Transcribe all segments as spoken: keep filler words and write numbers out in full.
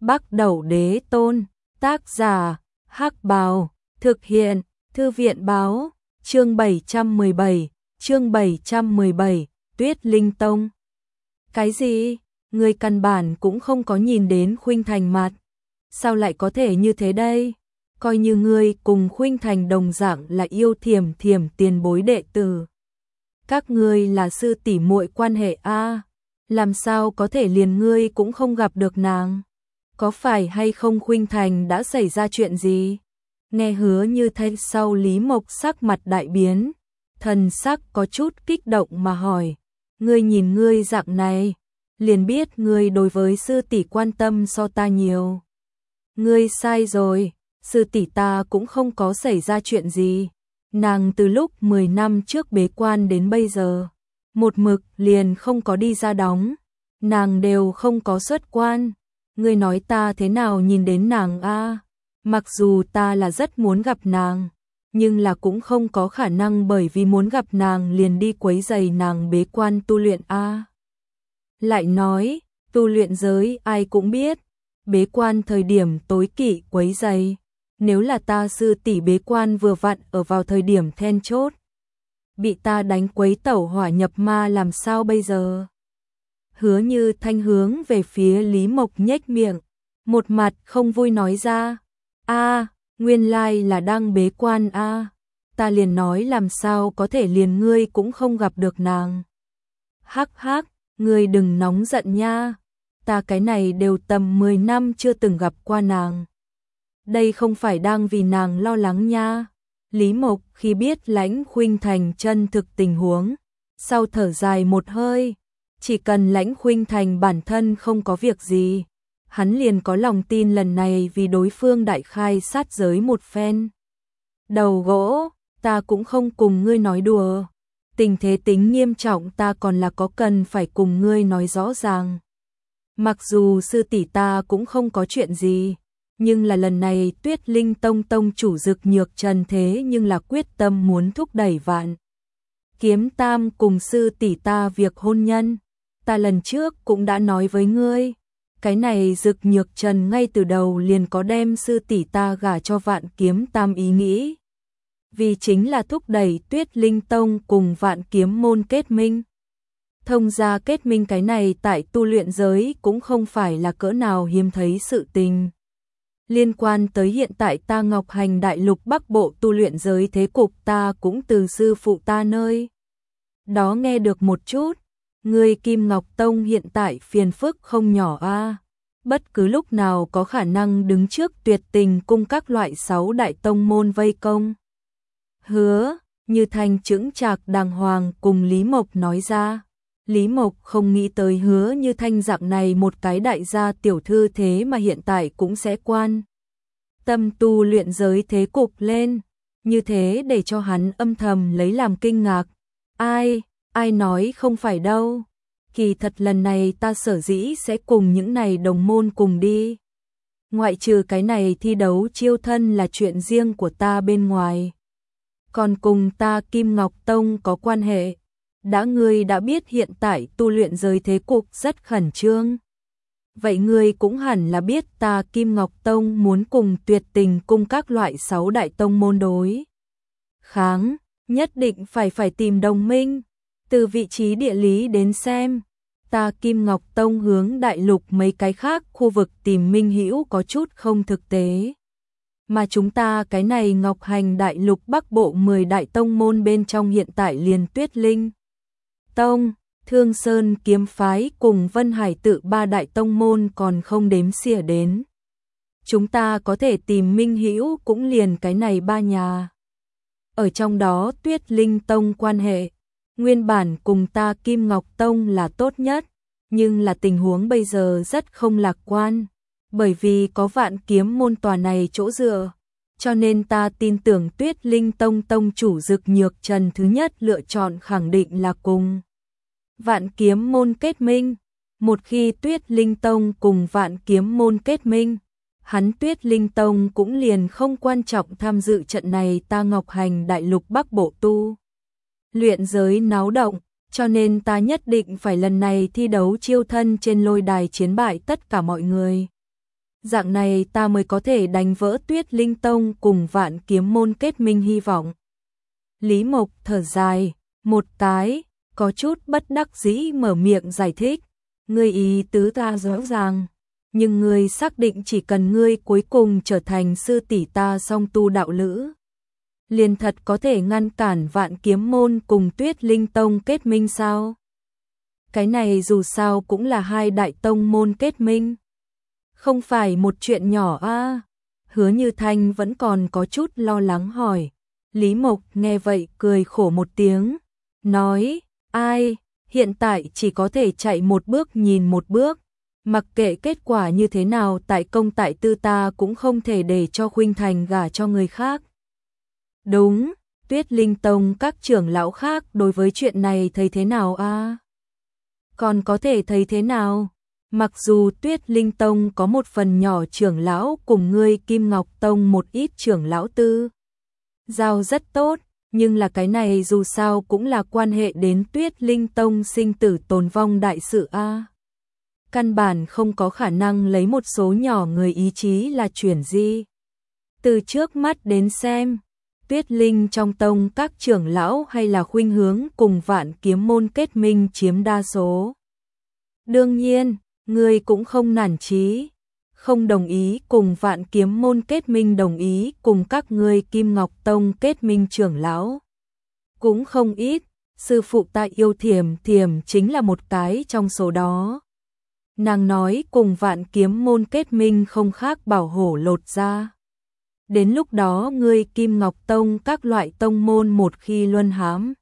Bắc Đẩu Đế Tôn, tác giả, Hắc Bào, thực hiện, Thư viện Báo, chương bảy trăm mười bảy, chương bảy trăm mười bảy, Tuyết Linh Tông. Cái gì? Người căn bản cũng không có nhìn đến Khuynh Thành mặt. Sao lại có thể như thế đây? Coi như ngươi cùng Khuynh Thành đồng dạng là yêu thiểm thiểm tiền bối đệ tử. Các ngươi là sư tỷ muội quan hệ a, làm sao có thể liền ngươi cũng không gặp được nàng? Có phải hay không Khuynh Thành đã xảy ra chuyện gì? Nghe Hứa Như Thanh sau Lý Mộc sắc mặt đại biến, thần sắc có chút kích động mà hỏi, ngươi nhìn ngươi dạng này, liền biết ngươi đối với sư tỷ quan tâm so ta nhiều. Ngươi sai rồi, sư tỷ ta cũng không có xảy ra chuyện gì. Nàng từ lúc mười năm trước bế quan đến bây giờ, một mực liền không có đi ra đóng, nàng đều không có xuất quan. Ngươi nói ta thế nào nhìn đến nàng a? Mặc dù ta là rất muốn gặp nàng, nhưng là cũng không có khả năng bởi vì muốn gặp nàng liền đi quấy rầy nàng bế quan tu luyện a. Lại nói, tu luyện giới ai cũng biết, bế quan thời điểm tối kỵ quấy rầy. Nếu là ta sư tỷ bế quan vừa vặn ở vào thời điểm then chốt, bị ta đánh quấy tẩu hỏa nhập ma làm sao bây giờ? Hứa Như Thanh hướng về phía Lý Mộc nhếch miệng, một mặt không vui nói ra, a, nguyên lai là đang bế quan a, ta liền nói làm sao có thể liền ngươi cũng không gặp được nàng. Hắc hắc, ngươi đừng nóng giận nha, ta cái này đều tầm mười năm chưa từng gặp qua nàng. Đây không phải đang vì nàng lo lắng nha. Lý Mộc khi biết Lãnh Khuynh Thành chân thực tình huống, sau thở dài một hơi, chỉ cần Lãnh Khuynh Thành bản thân không có việc gì, hắn liền có lòng tin lần này vì đối phương đại khai sát giới một phen. Đầu gỗ, ta cũng không cùng ngươi nói đùa, tình thế tính nghiêm trọng ta còn là có cần phải cùng ngươi nói rõ ràng. Mặc dù sư tỷ ta cũng không có chuyện gì, nhưng là lần này Tuyết Linh Tông tông chủ Dực Nhược Trần thế nhưng là quyết tâm muốn thúc đẩy Vạn Kiếm Tam cùng sư tỷ ta việc hôn nhân. Ta lần trước cũng đã nói với ngươi, cái này Dực Nhược Trần ngay từ đầu liền có đem sư tỷ ta gả cho Vạn Kiếm Tam ý nghĩ. Vì chính là thúc đẩy Tuyết Linh Tông cùng Vạn Kiếm môn kết minh. Thông gia kết minh cái này tại tu luyện giới cũng không phải là cỡ nào hiếm thấy sự tình. Liên quan tới hiện tại ta Ngọc Hành Đại Lục Bắc Bộ tu luyện giới thế cục ta cũng từ sư phụ ta nơi đó nghe được một chút. Người Kim Ngọc Tông hiện tại phiền phức không nhỏ a, bất cứ lúc nào có khả năng đứng trước Tuyệt Tình cung các loại sáu đại tông môn vây công. Hứa Như Thanh chững chạc đàng hoàng cùng Lý Mộc nói ra. Lý Mộc không nghĩ tới Hứa Như Thanh dạng này một cái đại gia tiểu thư thế mà hiện tại cũng sẽ quan tâm tu luyện giới thế cục lên, như thế để cho hắn âm thầm lấy làm kinh ngạc. Ai, ai nói không phải đâu, kỳ thật lần này ta sở dĩ sẽ cùng những này đồng môn cùng đi. Ngoại trừ cái này thi đấu chiêu thân là chuyện riêng của ta bên ngoài, còn cùng ta Kim Ngọc Tông có quan hệ. Đã ngươi đã biết hiện tại tu luyện giới thế cục rất khẩn trương, vậy ngươi cũng hẳn là biết ta Kim Ngọc Tông muốn cùng Tuyệt Tình cung các loại sáu đại tông môn đối kháng, nhất định phải phải tìm đồng minh. Từ vị trí địa lý đến xem, ta Kim Ngọc Tông hướng đại lục mấy cái khác khu vực tìm minh hữu có chút không thực tế. Mà chúng ta cái này Ngọc Hành Đại Lục Bắc Bộ mười đại tông môn bên trong hiện tại liền Tuyết Linh Tông, Thương Sơn Kiếm Phái cùng Vân Hải Tự ba đại tông môn còn không đếm xỉa đến. Chúng ta có thể tìm minh hữu cũng liền cái này ba nhà. Ở trong đó Tuyết Linh Tông quan hệ nguyên bản cùng ta Kim Ngọc Tông là tốt nhất, nhưng là tình huống bây giờ rất không lạc quan, bởi vì có Vạn Kiếm môn tòa này chỗ dựa, cho nên ta tin tưởng Tuyết Linh Tông tông chủ Dực Nhược Trần thứ nhất lựa chọn khẳng định là cùng Vạn Kiếm môn kết minh. Một khi Tuyết Linh Tông cùng Vạn Kiếm môn kết minh, hắn Tuyết Linh Tông cũng liền không quan trọng tham dự trận này ta Ngọc Hành Đại Lục Bắc Bộ tu luyện giới náo động, cho nên ta nhất định phải lần này thi đấu chiêu thân trên lôi đài chiến bại tất cả mọi người. Dạng này ta mới có thể đánh vỡ Tuyết Linh Tông cùng Vạn Kiếm môn kết minh hy vọng. Lý Mộc thở dài, một cái, có chút bất đắc dĩ mở miệng giải thích. Ngươi ý tứ ta rõ ràng, nhưng ngươi xác định chỉ cần ngươi cuối cùng trở thành sư tỷ ta song tu đạo lữ, liền thật có thể ngăn cản Vạn Kiếm môn cùng Tuyết Linh Tông kết minh sao? Cái này dù sao cũng là hai đại tông môn kết minh, không phải một chuyện nhỏ a. À? Hứa Như Thanh vẫn còn có chút lo lắng hỏi. Lý Mộc nghe vậy cười khổ một tiếng, nói, ai, hiện tại chỉ có thể chạy một bước nhìn một bước, mặc kệ kết quả như thế nào tại công tại tư ta cũng không thể để cho Khuynh Thành gả cho người khác. Đúng, Tuyết Linh Tông các trưởng lão khác đối với chuyện này thấy thế nào a? À? Còn có thể thấy thế nào? Mặc dù Tuyết Linh Tông có một phần nhỏ trưởng lão cùng ngươi Kim Ngọc Tông một ít trưởng lão tư giao rất tốt, nhưng là cái này dù sao cũng là quan hệ đến Tuyết Linh Tông sinh tử tồn vong đại sự a. Căn bản không có khả năng lấy một số nhỏ người ý chí là chuyển di. Từ trước mắt đến xem, Tuyết Linh trong tông các trưởng lão hay là khuynh hướng cùng Vạn Kiếm môn kết minh chiếm đa số. Đương nhiên, ngươi cũng không nản chí, không đồng ý cùng Vạn Kiếm môn kết minh, đồng ý cùng các ngươi Kim Ngọc Tông kết minh trưởng lão cũng không ít, sư phụ ta yêu Thiểm Thiểm chính là một cái trong số đó. Nàng nói cùng Vạn Kiếm môn kết minh không khác bảo hổ lột ra. Đến lúc đó ngươi Kim Ngọc Tông các loại tông môn một khi luân hãm,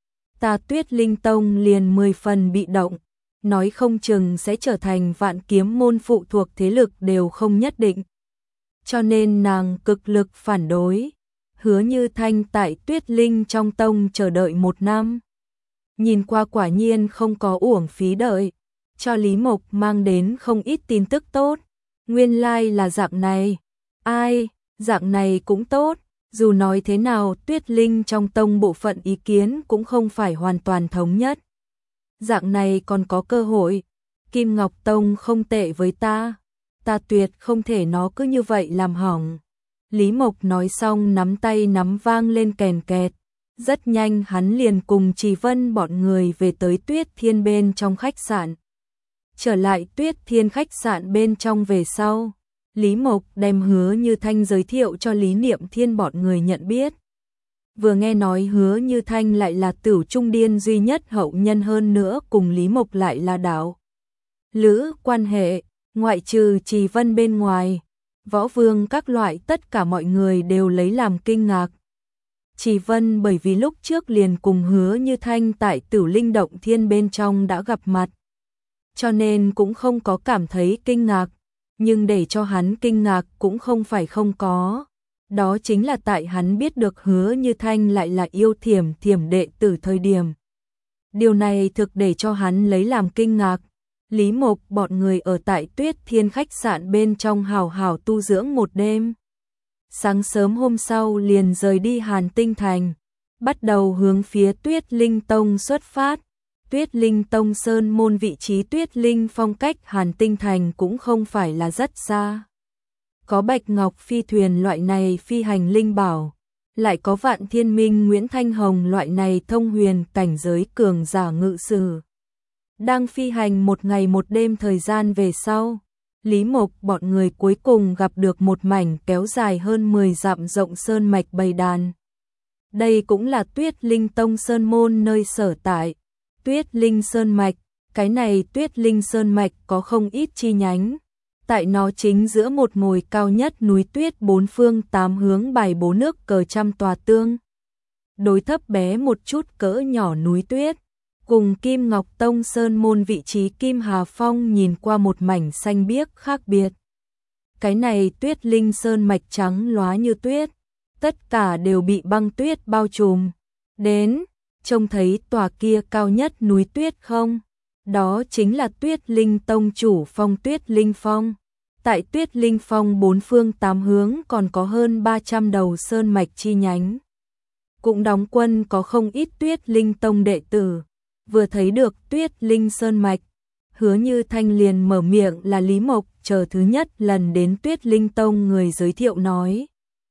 ta Tuyết Linh Tông liền mười phần bị động, nói không chừng sẽ trở thành Vạn Kiếm môn phụ thuộc thế lực đều không nhất định. Cho nên nàng cực lực phản đối. Hứa Như Thanh tại Tuyết Linh trong tông chờ đợi một năm. Nhìn qua quả nhiên không có uổng phí đợi, cho Lý Mộc mang đến không ít tin tức tốt. Nguyên lai là dạng này. Ai, dạng này cũng tốt, dù nói thế nào Tuyết Linh trong tông bộ phận ý kiến cũng không phải hoàn toàn thống nhất. Dạng này còn có cơ hội. Kim Ngọc Tông không tệ với ta, ta tuyệt không thể nó cứ như vậy làm hỏng. Lý Mộc nói xong nắm tay nắm vang lên kèn kẹt. Rất nhanh hắn liền cùng Trì Vân bọn người về tới Tuyết Thiên bên trong khách sạn. Trở lại Tuyết Thiên khách sạn bên trong về sau, Lý Mộc đem Hứa Như Thanh giới thiệu cho Lý Niệm Thiên bọn người nhận biết. Vừa nghe nói Hứa Như Thanh lại là Tửu Trung Điên duy nhất hậu nhân, hơn nữa cùng Lý Mộc lại là đạo lữ quan hệ, ngoại trừ Trì Vân bên ngoài, Võ Vương các loại tất cả mọi người đều lấy làm kinh ngạc. Trì Vân bởi vì lúc trước liền cùng Hứa Như Thanh tại Tửu Linh Động Thiên bên trong đã gặp mặt, cho nên cũng không có cảm thấy kinh ngạc, nhưng để cho hắn kinh ngạc cũng không phải không có. Đó chính là tại hắn biết được Hứa Như Thanh lại là yêu Thiểm Thiểm đệ tử thời điểm. Điều này thực để cho hắn lấy làm kinh ngạc. Lý Mộc bọn người ở tại Tuyết Thiên khách sạn bên trong hào hào tu dưỡng một đêm. Sáng sớm hôm sau liền rời đi Hàn Tinh Thành, bắt đầu hướng phía Tuyết Linh Tông xuất phát. Tuyết Linh Tông sơn môn vị trí Tuyết Linh phong cách Hàn Tinh Thành cũng không phải là rất xa. Có Bạch Ngọc phi thuyền loại này phi hành linh bảo, lại có Vạn Thiên Minh Nguyễn Thanh Hồng loại này thông huyền cảnh giới cường giả ngự sử. Đang phi hành một ngày một đêm thời gian về sau, Lý Mộc bọn người cuối cùng gặp được một mảnh kéo dài hơn mười dặm rộng sơn mạch bầy đàn. Đây cũng là Tuyết Linh Tông sơn môn nơi sở tại. Tuyết Linh Sơn Mạch, cái này Tuyết Linh Sơn Mạch có không ít chi nhánh. Tại nó chính giữa một ngồi cao nhất núi tuyết, bốn phương tám hướng bày bố nước cờ trăm tòa tương. Đối thấp bé một chút cỡ nhỏ núi tuyết, cùng Kim Ngọc Tông sơn môn vị trí Kim Hà Phong nhìn qua một mảnh xanh biếc khác biệt. Cái này Tuyết Linh Sơn Mạch trắng lóa như tuyết, tất cả đều bị băng tuyết bao trùm. Đến trông thấy tòa kia cao nhất núi tuyết không? Đó chính là Tuyết Linh Tông chủ phong Tuyết Linh Phong. Tại Tuyết Linh Phong bốn phương tám hướng còn có hơn ba trăm đầu sơn mạch chi nhánh. Cũng đóng quân có không ít Tuyết Linh Tông đệ tử. Vừa thấy được Tuyết Linh Sơn Mạch, Hứa Như Thanh liền mở miệng là Lý Mộc, chờ thứ nhất lần đến Tuyết Linh Tông người giới thiệu nói.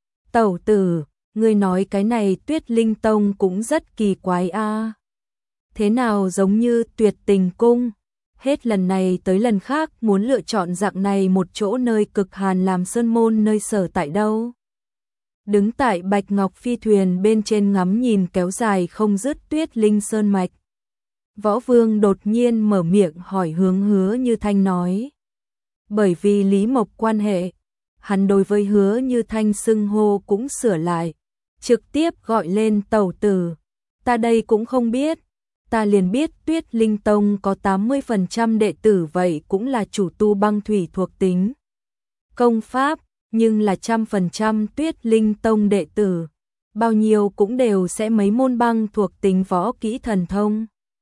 Tẩu tử, ngươi nói cái này Tuyết Linh Tông cũng rất kỳ quái a. Thế nào giống như Tuyệt Tình Cung, hết lần này tới lần khác muốn lựa chọn dạng này một chỗ nơi cực hàn làm sơn môn nơi sở tại đâu. Đứng tại Bạch Ngọc phi thuyền bên trên ngắm nhìn kéo dài không dứt Tuyết Linh Sơn mạch. Võ Vương đột nhiên mở miệng hỏi hướng Hứa Như Thanh nói. Bởi vì Lý Mộc quan hệ, hắn đối với Hứa Như Thanh xưng hô cũng sửa lại, trực tiếp gọi lên tẩu tử. Ta đây cũng không biết, ta liền biết Tuyết Linh Tông có tám mươi phần trăm đệ tử vậy cũng là chủ tu băng thủy thuộc tính công pháp, nhưng là trăm phần trăm Tuyết Linh Tông đệ tử, bao nhiêu cũng đều sẽ mấy môn băng thuộc tính võ kỹ thần thông.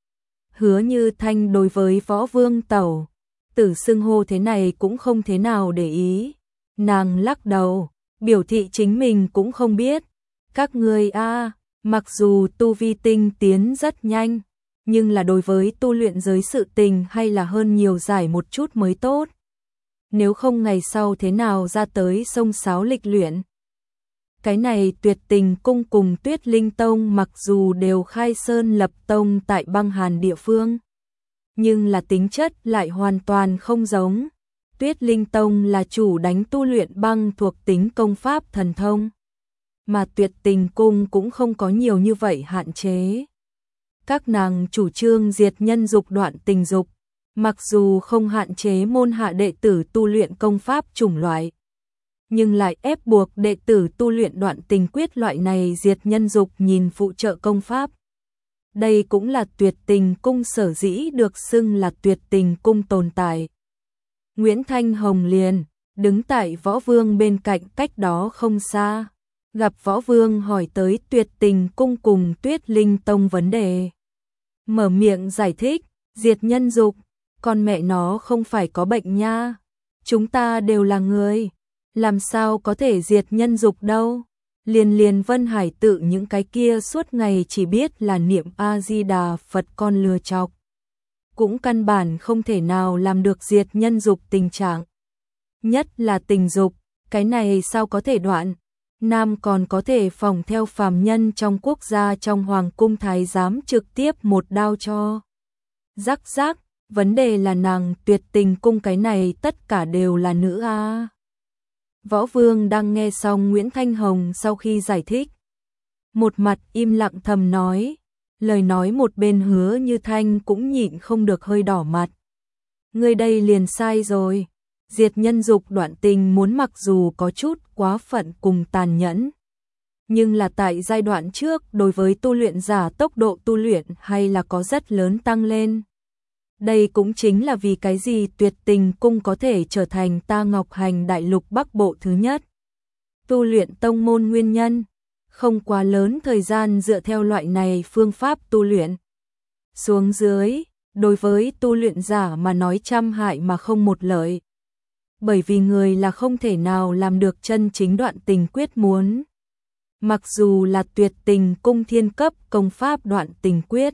Hứa Như Thanh đối với Võ Vương tẩu tử xưng hô thế này cũng không thế nào để ý. Nàng lắc đầu, biểu thị chính mình cũng không biết. Các ngươi a, mặc dù tu vi tinh tiến rất nhanh, nhưng là đối với tu luyện giới sự tình hay là hơn nhiều giải một chút mới tốt. Nếu không ngày sau thế nào ra tới sông sáo lịch luyện. Cái này Tuyệt Tình Cung cùng Tuyết Linh Tông mặc dù đều khai sơn lập tông tại băng hàn địa phương, nhưng là tính chất lại hoàn toàn không giống. Tuyết Linh Tông là chủ đánh tu luyện băng thuộc tính công pháp thần thông, mà Tuyệt Tình Cung cũng không có nhiều như vậy hạn chế. Các nàng chủ trương diệt nhân dục đoạn tình dục, mặc dù không hạn chế môn hạ đệ tử tu luyện công pháp chủng loại, nhưng lại ép buộc đệ tử tu luyện đoạn tình quyết loại này diệt nhân dục nhìn phụ trợ công pháp. Đây cũng là Tuyệt Tình Cung sở dĩ được xưng là Tuyệt Tình Cung tồn tại. Nguyễn Thanh Hồng liền đứng tại Võ Vương bên cạnh cách đó không xa, gặp Võ Vương hỏi tới Tuyệt Tình Cung cùng Tuyết Linh Tông vấn đề. Mở miệng giải thích, diệt nhân dục, con mẹ nó không phải có bệnh nha, chúng ta đều là người, làm sao có thể diệt nhân dục đâu. Liền liền Vân Hải tự những cái kia suốt ngày chỉ biết là niệm A-di-đà Phật con lừa chọc, cũng căn bản không thể nào làm được diệt nhân dục tình trạng. Nhất là tình dục, cái này sao có thể đoạn, nam còn có thể phòng theo phàm nhân trong quốc gia trong hoàng cung thái giám trực tiếp một đao cho. Rắc rắc, vấn đề là nàng Tuyệt Tình Cung cái này tất cả đều là nữ a. Võ Vương đang nghe xong Nguyễn Thanh Hồng sau khi giải thích, một mặt im lặng thầm nói, lời nói một bên Hứa Như Thanh cũng nhịn không được hơi đỏ mặt. Người đây liền sai rồi, diệt nhân dục đoạn tình muốn mặc dù có chút quá phận cùng tàn nhẫn, nhưng là tại giai đoạn trước đối với tu luyện giả tốc độ tu luyện hay là có rất lớn tăng lên. Đây cũng chính là vì cái gì Tuyệt Tình Cung có thể trở thành ta Ngọc Hành Đại Lục Bắc Bộ thứ nhất tu luyện tông môn nguyên nhân, không quá lớn thời gian dựa theo loại này phương pháp tu luyện xuống dưới, đối với tu luyện giả mà nói trăm hại mà không một lợi. Bởi vì người là không thể nào làm được chân chính đoạn tình quyết muốn. Mặc dù là Tuyệt Tình Cung thiên cấp công pháp đoạn tình quyết,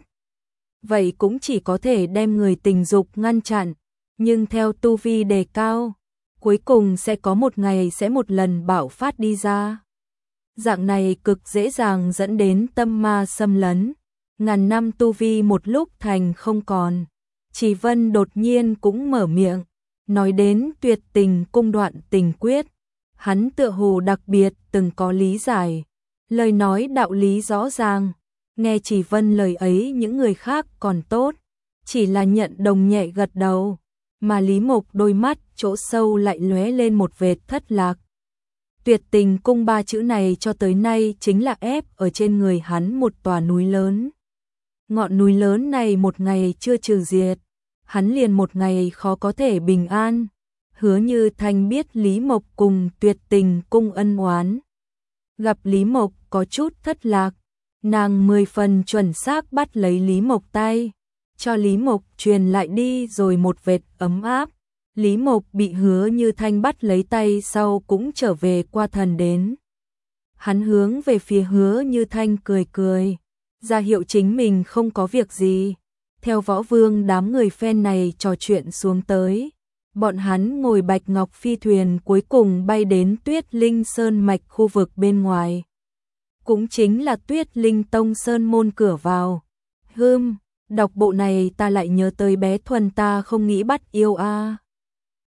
vậy cũng chỉ có thể đem người tình dục ngăn chặn, nhưng theo tu vi đề cao, cuối cùng sẽ có một ngày sẽ một lần bạo phát đi ra. Dạng này cực dễ dàng dẫn đến tâm ma xâm lấn, ngàn năm tu vi một lúc thành không còn. Chỉ Vân đột nhiên cũng mở miệng, nói đến Tuyệt Tình Cung đoạn tình quyết, hắn tựa hồ đặc biệt từng có lý giải, lời nói đạo lý rõ ràng. Nghe Chỉ Vân lời ấy những người khác còn tốt, chỉ là nhận đồng nhẹ gật đầu, mà Lý Mộc đôi mắt chỗ sâu lại lóe lên một vệt thất lạc. Tuyệt Tình Cung ba chữ này cho tới nay chính là ép ở trên người hắn một tòa núi lớn. Ngọn núi lớn này một ngày chưa trừ diệt, hắn liền một ngày khó có thể bình an. Hứa Như Thanh biết Lý Mộc cùng Tuyệt Tình Cung ân oán, gặp Lý Mộc có chút thất lạc, nàng mười phần chuẩn xác bắt lấy Lý Mộc tay, cho Lý Mộc truyền lại đi rồi một vệt ấm áp. Lý Mộc bị Hứa Như Thanh bắt lấy tay sau cũng trở về qua thần đến. Hắn hướng về phía Hứa Như Thanh cười cười, ra hiệu chính mình không có việc gì. theo Võ Vương đám người phen này trò chuyện xuống tới. Bọn hắn ngồi bạch ngọc phi thuyền cuối cùng bay đến Tuyết Linh Sơn mạch khu vực bên ngoài. Cũng chính là Tuyết Linh Tông Sơn môn cửa vào. Hưm, đọc bộ này ta lại nhớ tới bé Thuần ta không nghĩ bắt yêu a.